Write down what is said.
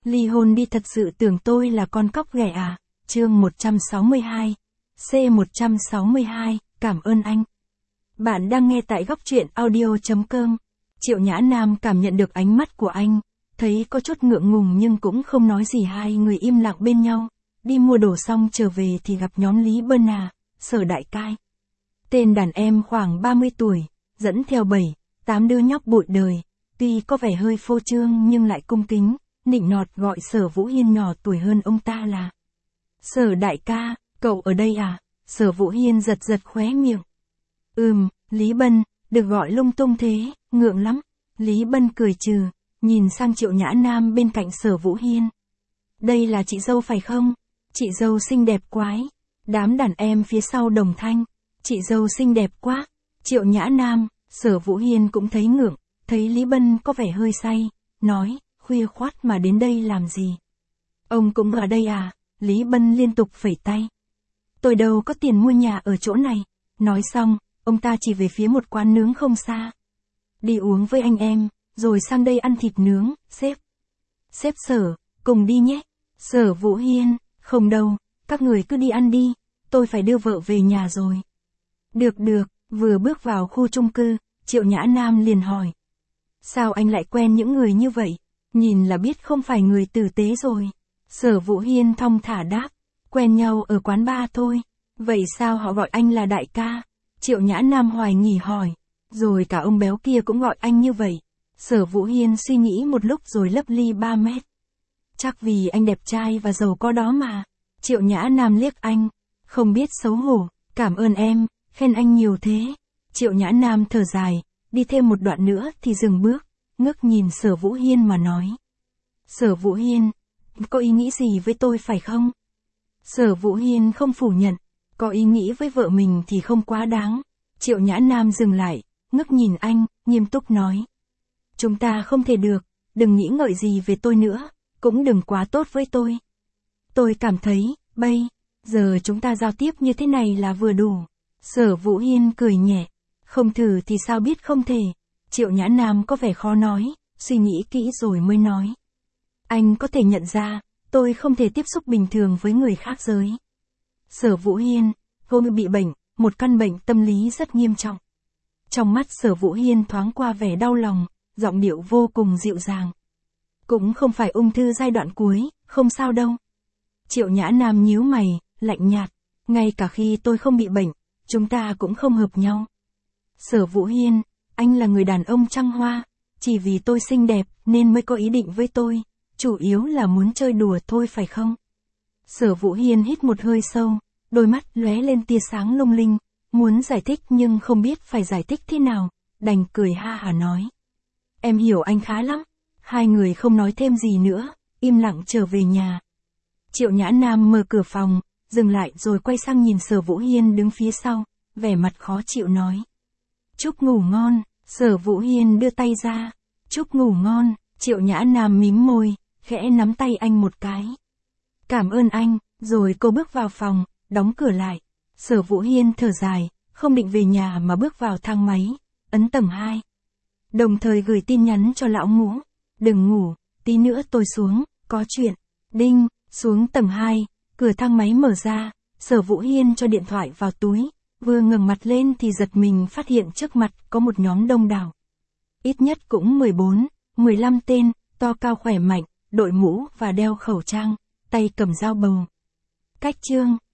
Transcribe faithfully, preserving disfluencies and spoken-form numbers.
Ly hôn đi, thật sự tưởng tôi là con cóc ghẻ à? Chương một trăm sáu mươi hai. C một trăm sáu mươi hai, cảm ơn anh. Bạn đang nghe tại góc truyện audio chấm com. Triệu Nhã Nam cảm nhận được ánh mắt của anh, thấy có chút ngượng ngùng nhưng cũng không nói gì, hai người im lặng bên nhau. Đi mua đồ xong trở về thì gặp nhóm Lý Bân à, Sở Đại Cai. Tên đàn em khoảng ba mươi tuổi, dẫn theo bảy, tám đứa nhóc bội đời, tuy có vẻ hơi phô trương nhưng lại cung kính, nịnh nọt gọi Sở Vũ Hiên nhỏ tuổi hơn ông ta là Sở Đại Ca. Cậu ở đây à? Sở Vũ Hiên giật giật khóe miệng. Ừm, Lý Bân, được gọi lung tung thế, ngượng lắm. Lý Bân cười trừ, nhìn sang Triệu Nhã Nam bên cạnh Sở Vũ Hiên. Đây là chị dâu phải không? Chị dâu xinh đẹp quái. Đám đàn em phía sau đồng thanh. Chị dâu xinh đẹp quá. Triệu Nhã Nam, Sở Vũ Hiên cũng thấy ngượng, thấy Lý Bân có vẻ hơi say, nói, khuya khoắt mà đến đây làm gì? Ông cũng ở đây à? Lý Bân liên tục phẩy tay. Tôi đâu có tiền mua nhà ở chỗ này. Nói xong, ông ta chỉ về phía một quán nướng không xa. Đi uống với anh em, rồi sang đây ăn thịt nướng, sếp. Sếp Sở, cùng đi nhé. Sở Vũ Hiên, không đâu, các người cứ đi ăn đi, tôi phải đưa vợ về nhà rồi. Được được, vừa bước vào khu chung cư, Triệu Nhã Nam liền hỏi. Sao anh lại quen những người như vậy? Nhìn là biết không phải người tử tế rồi. Sở Vũ Hiên thong thả đáp, quen nhau ở quán bar thôi. Vậy sao họ gọi anh là đại ca? Triệu Nhã Nam hoài nghi hỏi. Rồi cả ông béo kia cũng gọi anh như vậy. Sở Vũ Hiên suy nghĩ một lúc rồi lấp ly ba mét. Chắc vì anh đẹp trai và giàu có đó mà. Triệu Nhã Nam liếc anh, không biết xấu hổ, cảm ơn em, khen anh nhiều thế. Triệu Nhã Nam thở dài, đi thêm một đoạn nữa thì dừng bước, ngước nhìn Sở Vũ Hiên mà nói. Sở Vũ Hiên, có ý nghĩ gì với tôi phải không? Sở Vũ Hiên không phủ nhận, có ý nghĩ với vợ mình thì không quá đáng. Triệu Nhã Nam dừng lại, ngước nhìn anh, nghiêm túc nói. Chúng ta không thể được, đừng nghĩ ngợi gì về tôi nữa, cũng đừng quá tốt với tôi. Tôi cảm thấy, bây giờ chúng ta giao tiếp như thế này là vừa đủ. Sở Vũ Hiên cười nhẹ, không thử thì sao biết không thể. Triệu Nhã Nam có vẻ khó nói, suy nghĩ kỹ rồi mới nói. Anh có thể nhận ra, tôi không thể tiếp xúc bình thường với người khác giới. Sở Vũ Hiên, hôm bị bệnh, một căn bệnh tâm lý rất nghiêm trọng. Trong mắt Sở Vũ Hiên thoáng qua vẻ đau lòng, giọng điệu vô cùng dịu dàng. Cũng không phải ung thư giai đoạn cuối, không sao đâu. Triệu Nhã Nam nhíu mày, lạnh nhạt, ngay cả khi tôi không bị bệnh, chúng ta cũng không hợp nhau. Sở Vũ Hiên, anh là người đàn ông trăng hoa, chỉ vì tôi xinh đẹp nên mới có ý định với tôi, chủ yếu là muốn chơi đùa thôi phải không? Sở Vũ Hiên hít một hơi sâu, đôi mắt lóe lên tia sáng lung linh, muốn giải thích nhưng không biết phải giải thích thế nào, đành cười ha hả nói. Em hiểu anh khá lắm. Hai người không nói thêm gì nữa, im lặng trở về nhà. Triệu Nhã Nam mở cửa phòng, dừng lại rồi quay sang nhìn Sở Vũ Hiên đứng phía sau, vẻ mặt khó chịu nói. Chúc ngủ ngon. Sở Vũ Hiên đưa tay ra. Chúc ngủ ngon. Triệu Nhã Nam mím môi, khẽ nắm tay anh một cái. Cảm ơn anh, rồi cô bước vào phòng, đóng cửa lại. Sở Vũ Hiên thở dài, không định về nhà mà bước vào thang máy, ấn tầng hai. Đồng thời gửi tin nhắn cho lão Ngũ. Đừng ngủ, tí nữa tôi xuống, có chuyện. Đinh, xuống tầng hai, cửa thang máy mở ra, Sở Vũ Hiên cho điện thoại vào túi, vừa ngẩng mặt lên thì giật mình phát hiện trước mặt có một nhóm đông đảo. Ít nhất cũng mười bốn, mười lăm tên, to cao khỏe mạnh, đội mũ và đeo khẩu trang, tay cầm dao bầu. Cách chương.